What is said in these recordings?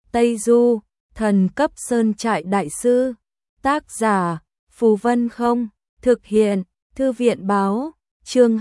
Tây Du, thần cấp sơn trại đại sư. Tác giả, Phù Vân Không. Thực hiện, Thư viện báo. Chương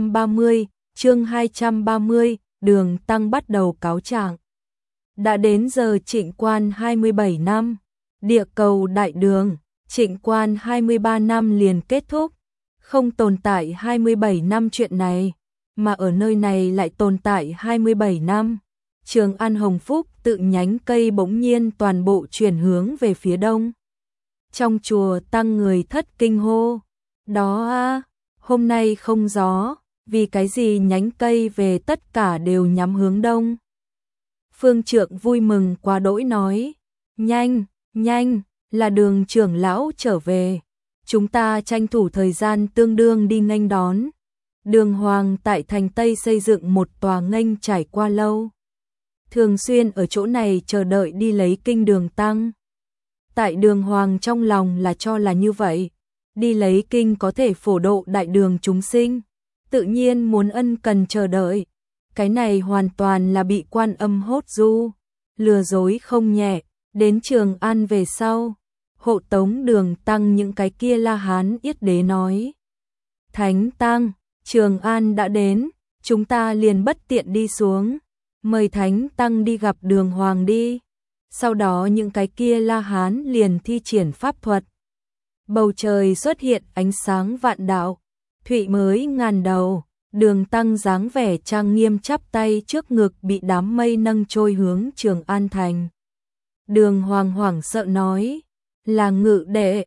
230, Đường Tăng bắt đầu cáo trạng. Đã đến giờ trịnh quan 27 năm, địa cầu đại đường, trịnh quan 23 năm liền kết thúc. Không tồn tại 27 năm chuyện này, mà ở nơi này lại tồn tại 27 năm. Trường An Hồng Phúc tự nhánh cây bỗng nhiên toàn bộ chuyển hướng về phía đông. Trong chùa tăng người thất kinh hô. Đó a, hôm nay không gió, vì cái gì nhánh cây về tất cả đều nhắm hướng đông. Phương Trượng vui mừng quá đỗi nói. Nhanh, nhanh, là Đường trưởng lão trở về. Chúng ta tranh thủ thời gian tương đương đi nghênh đón. Đường Hoàng tại thành Tây xây dựng một tòa nghênh trải qua lâu. Thường xuyên ở chỗ này chờ đợi đi lấy kinh Đường Tăng. Tại Đường Hoàng trong lòng là cho là như vậy. Đi lấy kinh có thể phổ độ đại đường chúng sinh. Tự nhiên muốn ân cần chờ đợi. Cái này hoàn toàn là bị Quan Âm hốt du. Lừa dối không nhẹ. Đến Trường An về sau. Hộ tống Đường Tăng những cái kia La Hán Yết Đế nói. Thánh Tăng, Trường An đã đến. Chúng ta liền bất tiện đi xuống. Mời Thánh Tăng đi gặp Đường Hoàng đi. Sau đó những cái kia La Hán liền thi triển pháp thuật. Bầu trời xuất hiện ánh sáng vạn đạo. Thụy mới ngàn đầu. Đường Tăng dáng vẻ trang nghiêm chắp tay trước ngực bị đám mây nâng trôi hướng Trường An thành. Đường Hoàng hoảng sợ nói. Là ngự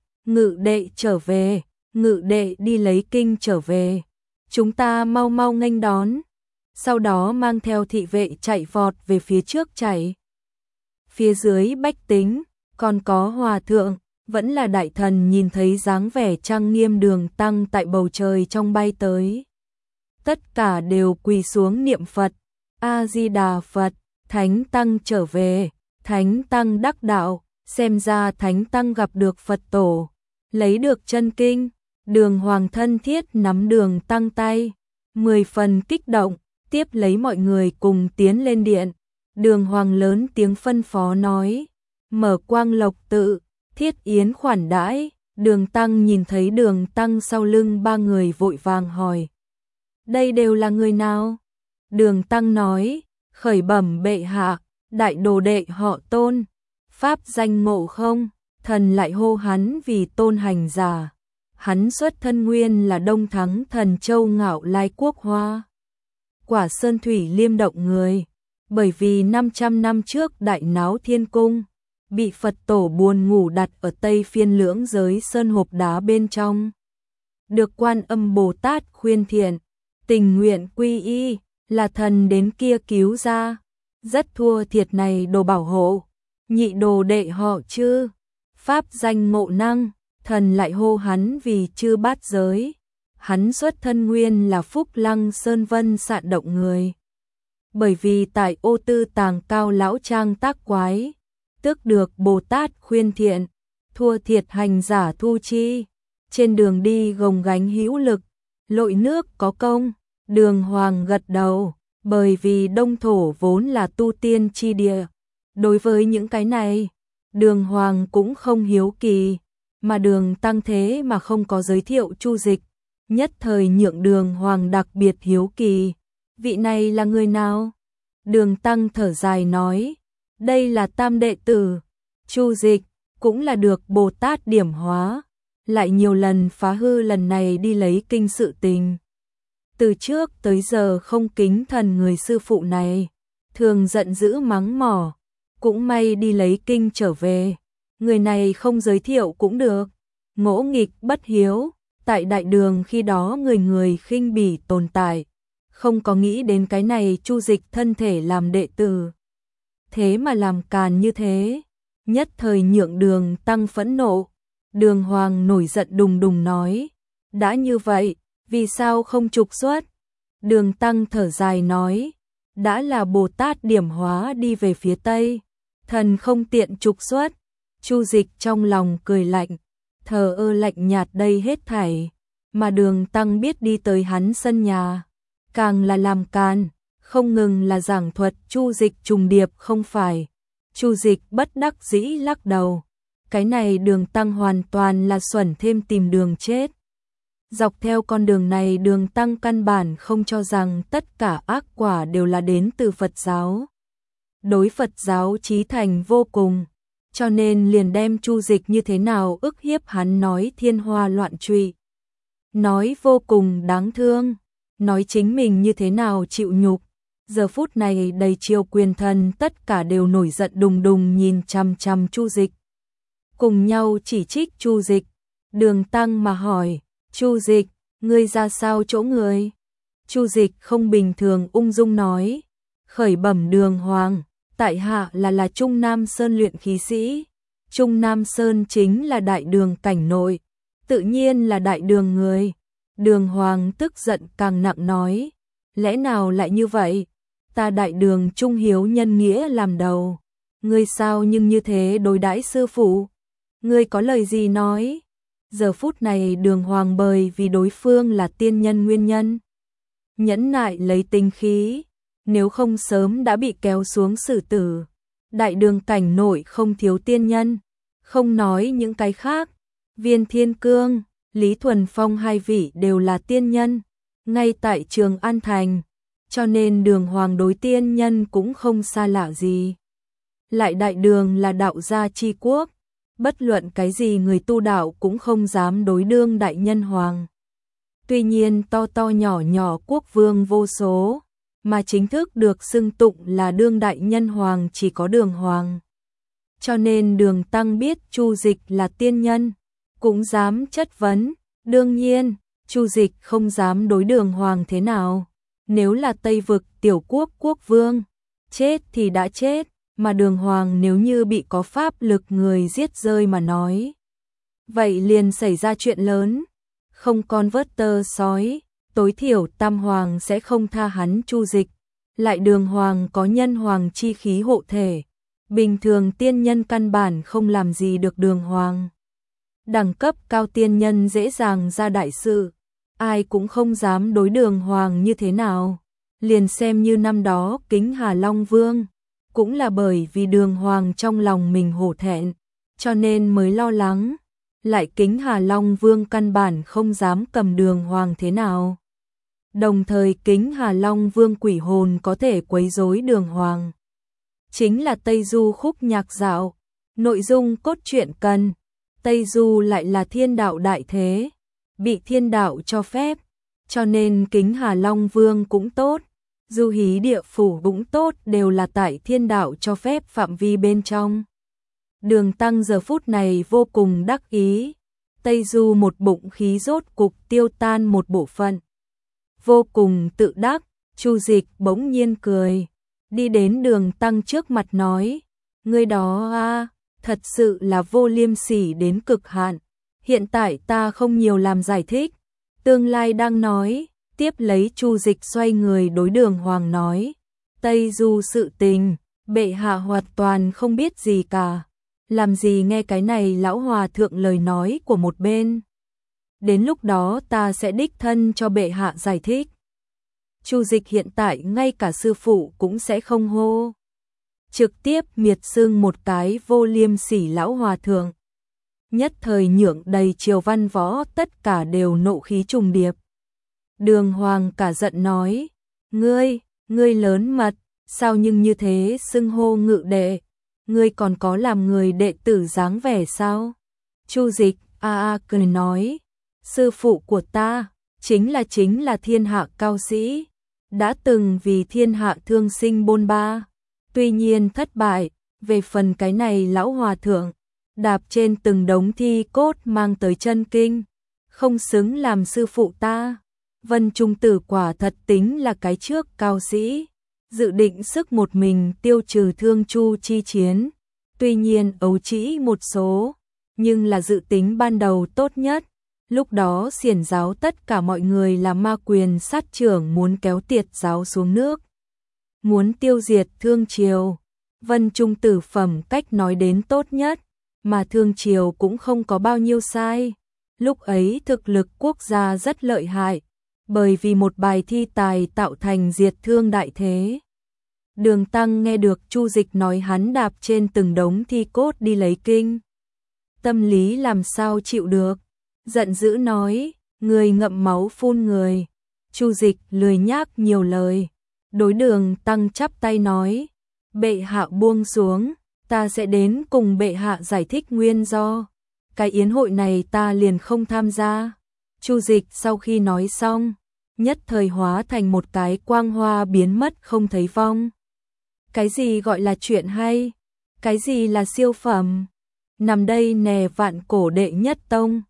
đệ trở về. Ngự đệ đi lấy kinh trở về. Chúng ta mau mau nghênh đón. Sau đó mang theo thị vệ chạy vọt về phía trước chạy. Phía dưới bách tính, còn có hòa thượng, vẫn là đại thần nhìn thấy dáng vẻ trang nghiêm Đường Tăng tại bầu trời trong bay tới. Tất cả đều quỳ xuống niệm Phật, A-di-đà Phật, Thánh Tăng trở về, Thánh Tăng đắc đạo, xem ra Thánh Tăng gặp được Phật tổ, lấy được chân kinh. Đường Hoàng thân thiết nắm Đường Tăng tay, 10 phần kích động, tiếp lấy mọi người cùng tiến lên điện. Đường Hoàng lớn tiếng phân phó nói, mở Quang Lộc tự, thiết yến khoản đãi. Đường Tăng nhìn thấy Đường Tăng sau lưng ba người vội vàng hỏi. Đây đều là người nào? Đường Tăng nói, khởi bẩm bệ hạ, đại đồ đệ họ Tôn, pháp danh Ngộ Không, thần lại hô hắn vì tôn hành giả. Hắn xuất thân nguyên là Đông Thắng Thần Châu Ngạo Lai Quốc Hoa. Quả Sơn Thủy Liêm Động người. Bởi vì 500 năm trước đại náo thiên cung, bị Phật tổ buồn ngủ đặt ở Tây Phiên lưỡng giới sơn hộp đá bên trong. Được Quan Âm Bồ Tát khuyên thiện, tình nguyện quy y, là thần đến kia cứu ra. Rất thua thiệt này đồ bảo hộ, nhị đồ đệ họ Chư, pháp danh Ngộ Năng, thần lại hô hắn vì Chư Bát Giới. Hắn xuất thân nguyên là Phúc Lăng Sơn Vân Sạn Động người. Bởi vì tại Ô Tư Tàng Cao lão trang tác quái, tức được Bồ Tát khuyên thiện, thua thiệt hành giả thu chi, trên đường đi gồng gánh hữu lực, lội nước có công. Đường Hoàng gật đầu, bởi vì Đông Thổ vốn là tu tiên chi địa. Đối với những cái này, Đường Hoàng cũng không hiếu kỳ, mà Đường Tăng thế mà không có giới thiệu Chu Dịch, nhất thời nhượng Đường Hoàng đặc biệt hiếu kỳ. Vị này là người nào? Đường Tăng thở dài nói, đây là tam đệ tử, Chu Dịch, cũng là được Bồ Tát điểm hóa, lại nhiều lần phá hư lần này đi lấy kinh sự tình. Từ trước tới giờ không kính thần người sư phụ này, thường giận dữ mắng mỏ, cũng may đi lấy kinh trở về. Người này không giới thiệu cũng được, ngỗ nghịch bất hiếu, tại đại đường khi đó người người khinh bỉ tồn tại. Không có nghĩ đến cái này Chu Dịch thân thể làm đệ tử. Thế mà làm càn như thế, nhất thời nhượng Đường Tăng phẫn nộ. Đường Hoàng nổi giận đùng đùng nói, đã như vậy, vì sao không trục xuất? Đường Tăng thở dài nói, đã là Bồ Tát điểm hóa đi về phía Tây, thần không tiện trục xuất. Chu Dịch trong lòng cười lạnh, thờ ơ lạnh nhạt đây hết thảy, mà Đường Tăng biết đi tới hắn sân nhà, càng là làm càn, không ngừng là giảng thuật Chu Dịch trùng điệp không phải. Chu Dịch bất đắc dĩ lắc đầu. Cái này Đường Tăng hoàn toàn là xuẩn thêm tìm đường chết. Dọc theo con đường này Đường Tăng căn bản không cho rằng tất cả ác quả đều là đến từ Phật giáo. Đối Phật giáo chí thành vô cùng, cho nên liền đem Chu Dịch như thế nào ức hiếp hắn nói thiên hoa loạn trụy. Nói vô cùng đáng thương, nói chính mình như thế nào chịu nhục. Giờ phút này đầy triều quyền thần tất cả đều nổi giận đùng đùng nhìn chằm chằm Chu Dịch. Cùng nhau chỉ trích Chu Dịch. Đường Tăng mà hỏi, Chu Dịch, ngươi ra sao chỗ người? Chu Dịch không bình thường ung dung nói, khởi bẩm Đường Hoàng, tại hạ là Trung Nam Sơn luyện khí sĩ. Trung Nam Sơn chính là đại đường cảnh nội, tự nhiên là đại đường người. Đường Hoàng tức giận càng nặng nói, lẽ nào lại như vậy? Ta đại đường trung hiếu nhân nghĩa làm đầu, ngươi sao nhưng như thế đối đãi sư phụ? Ngươi có lời gì nói? Giờ phút này Đường Hoàng bởi vì đối phương là tiên nhân nguyên nhân, nhẫn nại lấy tinh khí, nếu không sớm đã bị kéo xuống xử tử. Đại đường cảnh nội không thiếu tiên nhân, không nói những cái khác, Viên Thiên Cương, Lý Thuần Phong hai vị đều là tiên nhân, ngay tại Trường An Thành, cho nên Đường Hoàng đối tiên nhân cũng không xa lạ gì. Lại đại đường là đạo gia chi quốc, bất luận cái gì người tu đạo cũng không dám đối đương đại nhân hoàng. Tuy nhiên to to nhỏ nhỏ quốc vương vô số, mà chính thức được xưng tụng là đương đại nhân hoàng chỉ có Đường Hoàng. Cho nên Đường Tăng biết Chu Dịch là tiên nhân, cũng dám chất vấn. Đương nhiên, Chu Dịch không dám đối Đường Hoàng thế nào. Nếu là Tây Vực tiểu quốc quốc vương, chết thì đã chết, mà Đường Hoàng nếu như bị có pháp lực người giết rơi mà nói, vậy liền xảy ra chuyện lớn, không con vớt tơ sói, tối thiểu Tam Hoàng sẽ không tha hắn Chu Dịch. Lại Đường Hoàng có nhân hoàng chi khí hộ thể, bình thường tiên nhân căn bản không làm gì được Đường Hoàng. Đẳng cấp cao tiên nhân dễ dàng ra đại sự, ai cũng không dám đối Đường Hoàng như thế nào. Liền xem như năm đó Kính Hà Long Vương, cũng là bởi vì Đường Hoàng trong lòng mình hổ thẹn, cho nên mới lo lắng. Lại Kính Hà Long Vương căn bản không dám cầm Đường Hoàng thế nào. Đồng thời Kính Hà Long Vương quỷ hồn có thể quấy rối Đường Hoàng. Chính là Tây Du khúc nhạc dạo, nội dung cốt truyện cần, Tây Du lại là thiên đạo đại thế, bị thiên đạo cho phép, cho nên Kính Hà Long Vương cũng tốt, Du Hí Địa Phủ cũng tốt, đều là tại thiên đạo cho phép phạm vi bên trong. Đường Tăng giờ phút này vô cùng đắc ý, Tây Du một bụng khí rốt cục tiêu tan một bộ phận. Vô cùng tự đắc, Chu Dịch bỗng nhiên cười, đi đến Đường Tăng trước mặt nói, ngươi đó a, thật sự là vô liêm sỉ đến cực hạn. Hiện tại ta không nhiều làm giải thích, tương lai đang nói. Tiếp lấy Chu Dịch xoay người đối Đường Hoàng nói, Tây Du sự tình, bệ hạ hoàn toàn không biết gì cả, làm gì nghe cái này lão hòa thượng lời nói của một bên. Đến lúc đó ta sẽ đích thân cho bệ hạ giải thích. Chu Dịch hiện tại ngay cả sư phụ cũng sẽ không hô, trực tiếp miệt xưng một cái vô liêm sỉ lão hòa thượng. Nhất thời nhượng đầy triều văn võ tất cả đều nộ khí trùng điệp. Đường Hoàng cả giận nói, ngươi lớn mật, sao nhưng như thế xưng hô ngự đệ, ngươi còn có làm người đệ tử dáng vẻ sao? Chu Dịch cười nói, sư phụ của ta chính là thiên hạ cao sĩ, đã từng vì thiên hạ thương sinh bôn ba, tuy nhiên thất bại. Về phần cái này lão hòa thượng, đạp trên từng đống thi cốt mang tới chân kinh, không xứng làm sư phụ ta. Vân Trung Tử quả thật tính là cái trước cao sĩ, dự định sức một mình tiêu trừ Thương Chu chi chiến, tuy nhiên ấu trĩ một số, nhưng là dự tính ban đầu tốt nhất. Lúc đó xiển giáo tất cả mọi người là ma quyền sát trưởng muốn kéo Tiệt giáo xuống nước, muốn tiêu diệt Thương Triều. Vân Trung Tử phẩm cách nói đến tốt nhất, mà Thương Triều cũng không có bao nhiêu sai. Lúc ấy thực lực quốc gia rất lợi hại, bởi vì một bài thi tài tạo thành diệt Thương đại thế. Đường Tăng nghe được Chu Dịch nói hắn đạp trên từng đống thi cốt đi lấy kinh. Tâm lý làm sao chịu được, giận dữ nói, người ngậm máu phun người. Chu Dịch lười nhác nhiều lời, đối Đường Tăng chắp tay nói, bệ hạ buông xuống, ta sẽ đến cùng bệ hạ giải thích nguyên do. Cái yến hội này ta liền không tham gia. Chu Dịch sau khi nói xong, nhất thời hóa thành một cái quang hoa biến mất không thấy vong. Cái gì gọi là chuyện hay? Cái gì là siêu phẩm? Nằm đây nè vạn cổ đệ nhất tông.